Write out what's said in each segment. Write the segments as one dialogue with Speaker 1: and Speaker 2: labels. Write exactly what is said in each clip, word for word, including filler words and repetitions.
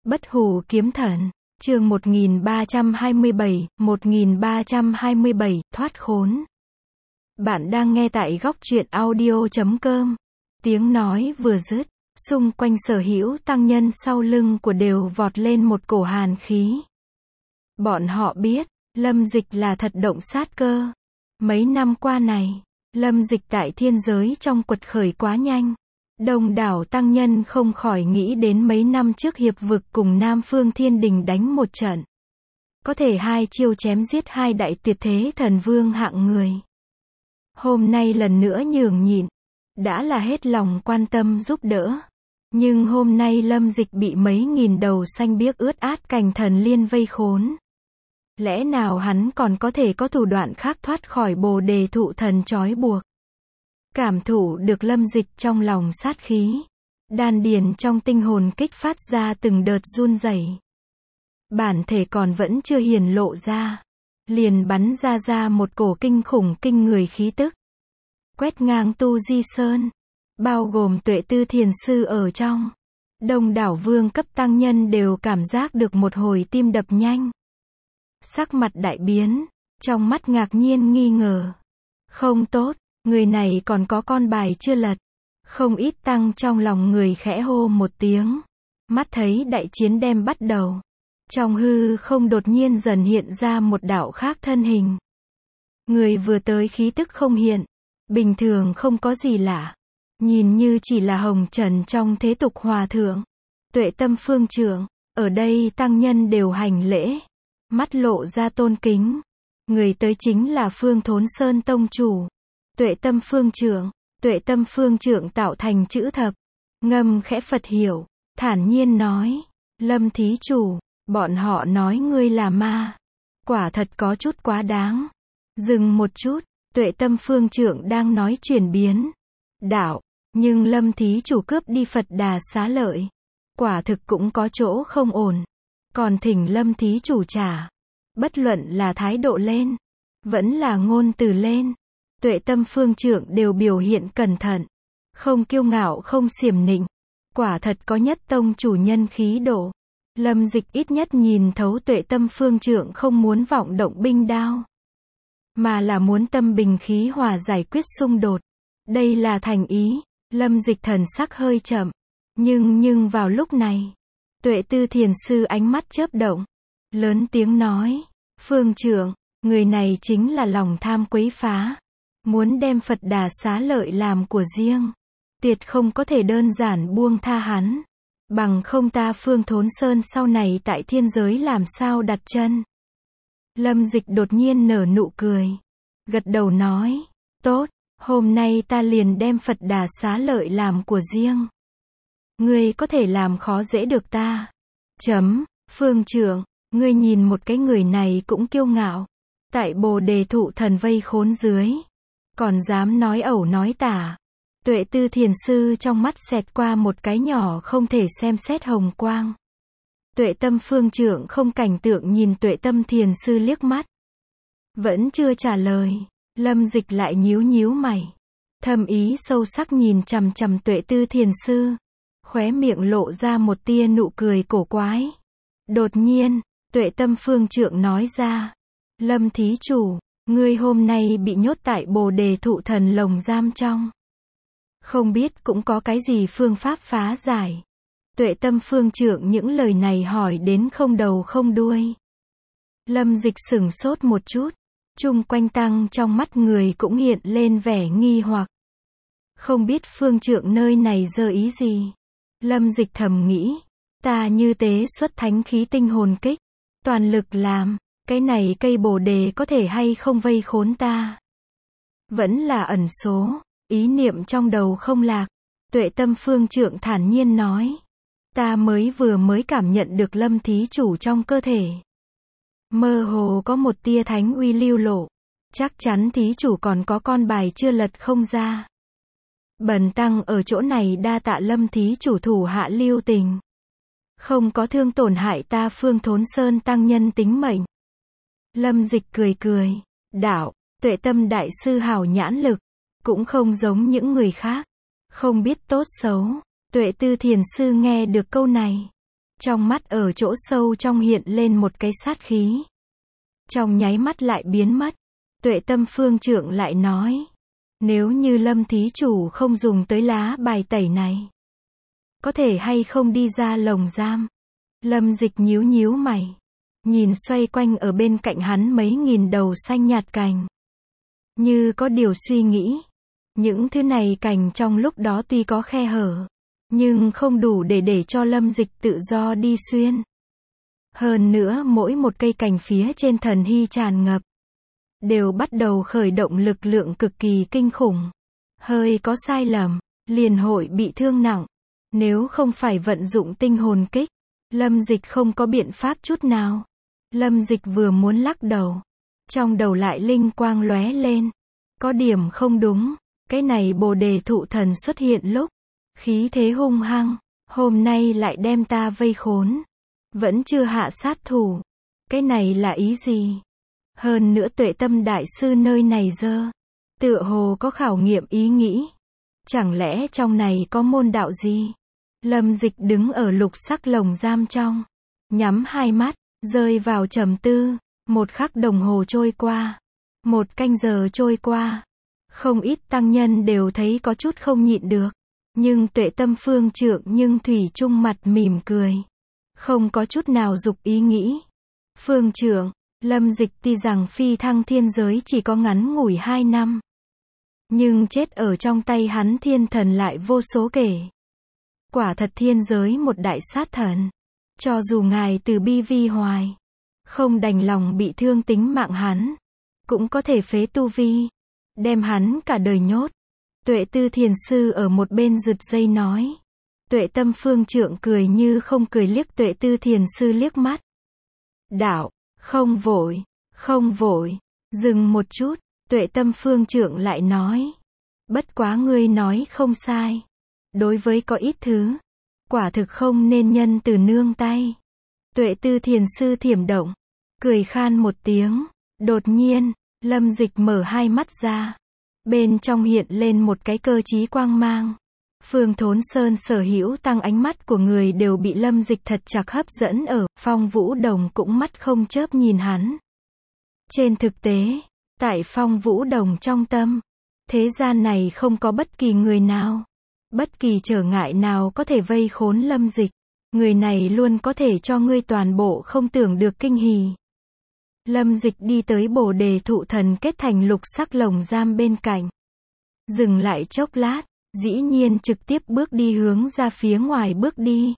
Speaker 1: Bất hủ kiếm thần, chương một nghìn ba trăm hai mươi bảy, một nghìn ba trăm hai mươi bảy, thoát khốn. Bạn đang nghe tại góc truyện audio chấm com. Tiếng nói vừa dứt, xung quanh sở hữu tăng nhân sau lưng của đều vọt lên một cổ hàn khí. Bọn họ biết, Lâm Dịch là thật động sát cơ. Mấy năm qua này, Lâm Dịch tại thiên giới trong quật khởi quá nhanh. Đông đảo tăng nhân không khỏi nghĩ đến mấy năm trước hiệp vực cùng Nam Phương Thiên Đình đánh một trận. Có thể hai chiêu chém giết hai đại tuyệt thế thần vương hạng người. Hôm nay lần nữa nhường nhịn, đã là hết lòng quan tâm giúp đỡ. Nhưng hôm nay Lâm Dịch bị mấy nghìn đầu xanh biếc ướt át cành thần liên vây khốn. Lẽ nào hắn còn có thể có thủ đoạn khác thoát khỏi bồ đề thụ thần trói buộc? Cảm thụ được Lâm Dịch trong lòng sát khí. Đan điền trong tinh hồn kích phát ra từng đợt run rẩy. Bản thể còn vẫn chưa hiển lộ ra. Liền bắn ra ra một cổ kinh khủng kinh người khí tức. Quét ngang tu di sơn. Bao gồm Tuệ Tư Thiền Sư ở trong. Đông đảo vương cấp tăng nhân đều cảm giác được một hồi tim đập nhanh. Sắc mặt đại biến. Trong mắt ngạc nhiên nghi ngờ. Không tốt. Người này còn có con bài chưa lật. Không ít tăng trong lòng người khẽ hô một tiếng. Mắt thấy đại chiến đem bắt đầu. Trong hư không đột nhiên dần hiện ra một đạo khác thân hình. Người vừa tới khí tức không hiện. Bình thường không có gì lạ. Nhìn như chỉ là hồng trần trong thế tục hòa thượng. Tuệ Tâm Phương Trưởng. Ở đây tăng nhân đều hành lễ. Mắt lộ ra tôn kính. Người tới chính là Phương Thốn Sơn Tông Chủ. Tuệ Tâm Phương Trưởng. Tuệ Tâm Phương Trưởng tạo thành chữ thập. Ngâm khẽ Phật hiểu. Thản nhiên nói. Lâm thí chủ. Bọn họ nói ngươi là ma. Quả thật có chút quá đáng. Dừng một chút. Tuệ Tâm Phương Trưởng đang nói chuyển biến. Đạo. Nhưng Lâm thí chủ cướp đi Phật Đà xá lợi. Quả thực cũng có chỗ không ổn. Còn thỉnh Lâm thí chủ trả. Bất luận là thái độ lên. Vẫn là ngôn từ lên. Tuệ Tâm Phương Trưởng đều biểu hiện cẩn thận. Không kiêu ngạo không xiểm nịnh. Quả thật có nhất tông chủ nhân khí độ. Lâm Dịch ít nhất nhìn thấu Tuệ Tâm Phương Trưởng không muốn vọng động binh đao. Mà là muốn tâm bình khí hòa giải quyết xung đột. Đây là thành ý. Lâm Dịch thần sắc hơi chậm. Nhưng nhưng vào lúc này. Tuệ Tư Thiền Sư ánh mắt chớp động. Lớn tiếng nói. Phương Trưởng, người này chính là lòng tham quấy phá. Muốn đem Phật Đà xá lợi làm của riêng. Tuyệt không có thể đơn giản buông tha hắn. Bằng không ta Phương Thốn Sơn sau này tại thiên giới làm sao đặt chân. Lâm Dịch đột nhiên nở nụ cười. Gật đầu nói. Tốt, hôm nay ta liền đem Phật Đà xá lợi làm của riêng. Ngươi có thể làm khó dễ được ta. Chấm, Phương Trưởng, ngươi nhìn một cái người này cũng kiêu ngạo. Tại bồ đề thụ thần vây khốn dưới. Còn dám nói ẩu nói tả. Tuệ Tư Thiền Sư trong mắt xẹt qua một cái nhỏ không thể xem xét hồng quang. Tuệ Tâm Phương Trưởng không cảnh tượng nhìn Tuệ Tâm Thiền Sư liếc mắt. Vẫn chưa trả lời. Lâm Dịch lại nhíu nhíu mày. Thâm ý sâu sắc nhìn chằm chằm Tuệ Tư Thiền Sư. Khóe miệng lộ ra một tia nụ cười cổ quái. Đột nhiên, Tuệ Tâm Phương Trưởng nói ra. Lâm thí chủ. Ngươi hôm nay bị nhốt tại bồ đề thụ thần lồng giam trong. Không biết cũng có cái gì phương pháp phá giải. Tuệ Tâm Phương Trưởng những lời này hỏi đến không đầu không đuôi. Lâm Dịch sửng sốt một chút. Chung quanh tăng trong mắt người cũng hiện lên vẻ nghi hoặc. Không biết Phương Trưởng nơi này giơ ý gì. Lâm Dịch thầm nghĩ. Ta như tế xuất thánh khí tinh hồn kích. Toàn lực làm. Cái này cây bồ đề có thể hay không vây khốn ta. Vẫn là ẩn số. Ý niệm trong đầu không lạc. Tuệ Tâm Phương Trưởng thản nhiên nói. Ta mới vừa mới cảm nhận được Lâm thí chủ trong cơ thể. Mơ hồ có một tia thánh uy lưu lộ. Chắc chắn thí chủ còn có con bài chưa lật không ra. Bần tăng ở chỗ này đa tạ Lâm thí chủ thủ hạ lưu tình. Không có thương tổn hại ta Phương Thốn Sơn tăng nhân tính mệnh. Lâm Dịch cười cười. Đạo, Tuệ Tâm Đại Sư hào nhãn lực. Cũng không giống những người khác. Không biết tốt xấu. Tuệ Tư Thiền Sư nghe được câu này. Trong mắt ở chỗ sâu trong hiện lên một cái sát khí. Trong nháy mắt lại biến mất. Tuệ Tâm Phương Trượng lại nói. Nếu như Lâm thí chủ không dùng tới lá bài tẩy này, có thể hay không đi ra lồng giam? Lâm Dịch nhíu nhíu mày. Nhìn xoay quanh ở bên cạnh hắn mấy nghìn đầu xanh nhạt cành. Như có điều suy nghĩ. Những thứ này cành trong lúc đó tuy có khe hở, nhưng không đủ để để cho Lâm Dịch tự do đi xuyên. Hơn nữa mỗi một cây cành phía trên thần hy tràn ngập, đều bắt đầu khởi động lực lượng cực kỳ kinh khủng. Hơi có sai lầm, liền hội bị thương nặng. Nếu không phải vận dụng tinh hồn kích, Lâm Dịch không có biện pháp chút nào. Lâm Dịch vừa muốn lắc đầu, trong đầu lại linh quang lóe lên. Có điểm không đúng, cái này Bồ Đề thụ thần xuất hiện lúc, khí thế hung hăng, hôm nay lại đem ta vây khốn. Vẫn chưa hạ sát thủ. Cái này là ý gì? Hơn nữa Tuệ Tâm đại sư nơi này dơ, tựa hồ có khảo nghiệm ý nghĩ. Chẳng lẽ trong này có môn đạo gì? Lâm Dịch đứng ở lục sắc lồng giam trong, nhắm hai mắt, rơi vào trầm tư. Một khắc đồng hồ trôi qua, một canh giờ trôi qua. Không ít tăng nhân đều thấy có chút không nhịn được. Nhưng Tuệ Tâm Phương Trượng nhưng thủy chung mặt mỉm cười, không có chút nào dục ý nghĩ. Phương Trượng, Lâm Dịch tuy rằng phi thăng thiên giới chỉ có ngắn ngủi hai năm, nhưng chết ở trong tay hắn thiên thần lại vô số kể. Quả thật thiên giới một đại sát thần. Cho dù ngài từ bi vi hoài, không đành lòng bị thương tính mạng hắn, cũng có thể phế tu vi, đem hắn cả đời nhốt. Tuệ Tư Thiền Sư ở một bên giật dây nói. Tuệ Tâm Phương Trượng cười như không cười liếc Tuệ Tư Thiền Sư liếc mắt. Đạo, không vội, không vội, dừng một chút. Tuệ Tâm Phương Trượng lại nói. Bất quá ngươi nói không sai. Đối với có ít thứ, quả thực không nên nhân từ nương tay. Tuệ Tư Thiền Sư thiểm động, cười khan một tiếng. Đột nhiên, Lâm Dịch mở hai mắt ra. Bên trong hiện lên một cái cơ trí quang mang. Phương Thốn Sơn sở hữu tăng ánh mắt của người đều bị Lâm Dịch thật chặt hấp dẫn ở. Phong Vũ Đồng cũng mắt không chớp nhìn hắn. Trên thực tế, tại Phong Vũ Đồng trong tâm, thế gian này không có bất kỳ người nào, bất kỳ trở ngại nào có thể vây khốn Lâm Dịch. Người này luôn có thể cho ngươi toàn bộ không tưởng được kinh hỉ. Lâm Dịch đi tới Bồ Đề thụ thần kết thành lục sắc lồng giam bên cạnh. Dừng lại chốc lát, dĩ nhiên trực tiếp bước đi hướng ra phía ngoài bước đi.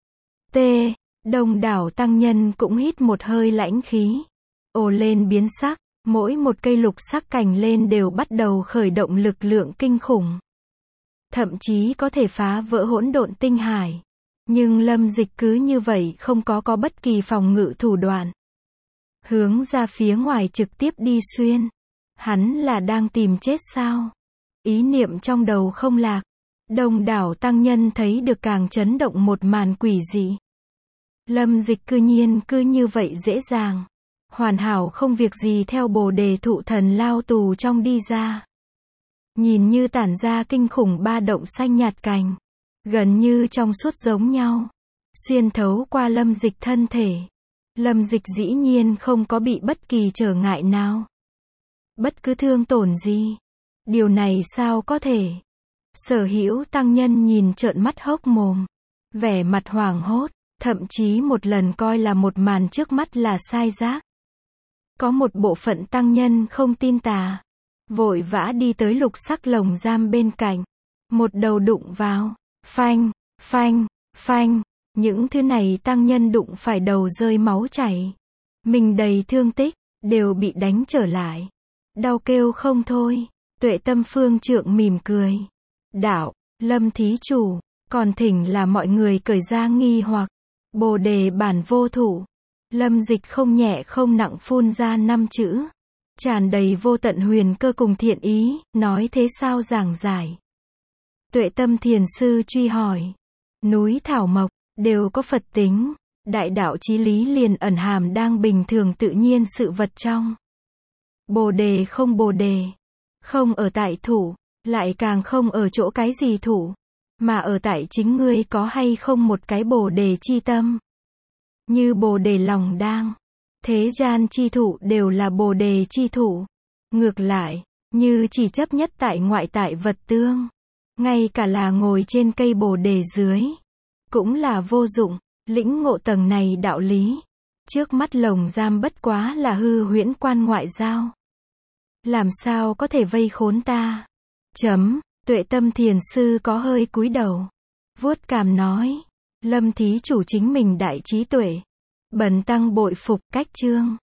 Speaker 1: T. Đông đảo tăng nhân cũng hít một hơi lãnh khí. Ồ lên biến sắc, mỗi một cây lục sắc cành lên đều bắt đầu khởi động lực lượng kinh khủng. Thậm chí có thể phá vỡ hỗn độn tinh hải. Nhưng Lâm Dịch cứ như vậy không có có bất kỳ phòng ngự thủ đoạn. Hướng ra phía ngoài trực tiếp đi xuyên. Hắn là đang tìm chết sao? Ý niệm trong đầu không lạc. Đông đảo tăng nhân thấy được càng chấn động một màn quỷ dị. Lâm Dịch cư nhiên cứ như vậy dễ dàng, hoàn hảo không việc gì theo Bồ Đề thụ thần lao tù trong đi ra. Nhìn như tản ra kinh khủng ba động xanh nhạt cành, gần như trong suốt giống nhau, xuyên thấu qua Lâm Dịch thân thể. Lâm Dịch dĩ nhiên không có bị bất kỳ trở ngại nào, bất cứ thương tổn gì. Điều này sao có thể? Sở hữu tăng nhân nhìn trợn mắt hốc mồm, vẻ mặt hoảng hốt, thậm chí một lần coi là một màn trước mắt là sai giác. Có một bộ phận tăng nhân không tin tà, vội vã đi tới lục sắc lồng giam bên cạnh, một đầu đụng vào, phanh, phanh, phanh. Những thứ này tăng nhân đụng phải đầu rơi máu chảy, mình đầy thương tích, đều bị đánh trở lại, đau kêu không thôi. Tuệ Tâm Phương Trượng mỉm cười. Đạo, Lâm thí chủ, còn thỉnh là mọi người cởi ra nghi hoặc. Bồ Đề bản vô thủ. Lâm Dịch không nhẹ không nặng phun ra năm chữ, tràn đầy vô tận huyền cơ cùng thiện ý, nói thế sao giảng giải. Tuệ Tâm Thiền Sư truy hỏi. Núi thảo mộc, đều có Phật tính. Đại đạo chí lý liền ẩn hàm đang bình thường tự nhiên sự vật trong. Bồ Đề không Bồ Đề. Không ở tại thủ, lại càng không ở chỗ cái gì thủ, mà ở tại chính ngươi có hay không một cái Bồ Đề chi tâm. như bồ đề lòng đang. Thế gian chi thụ đều là bồ đề chi thụ. Ngược lại, như chỉ chấp nhất tại ngoại tại vật tương, ngay cả là ngồi trên cây bồ đề dưới, cũng là vô dụng. Lĩnh ngộ tầng này đạo lý, trước mắt lồng giam bất quá là hư huyễn quan ngoại giao. Làm sao có thể vây khốn ta? Chấm, Tuệ Tâm Thiền Sư có hơi cúi đầu, vuốt cằm nói, Lâm thí chủ chính mình đại trí tuệ. Bần tăng bội phục cách chương.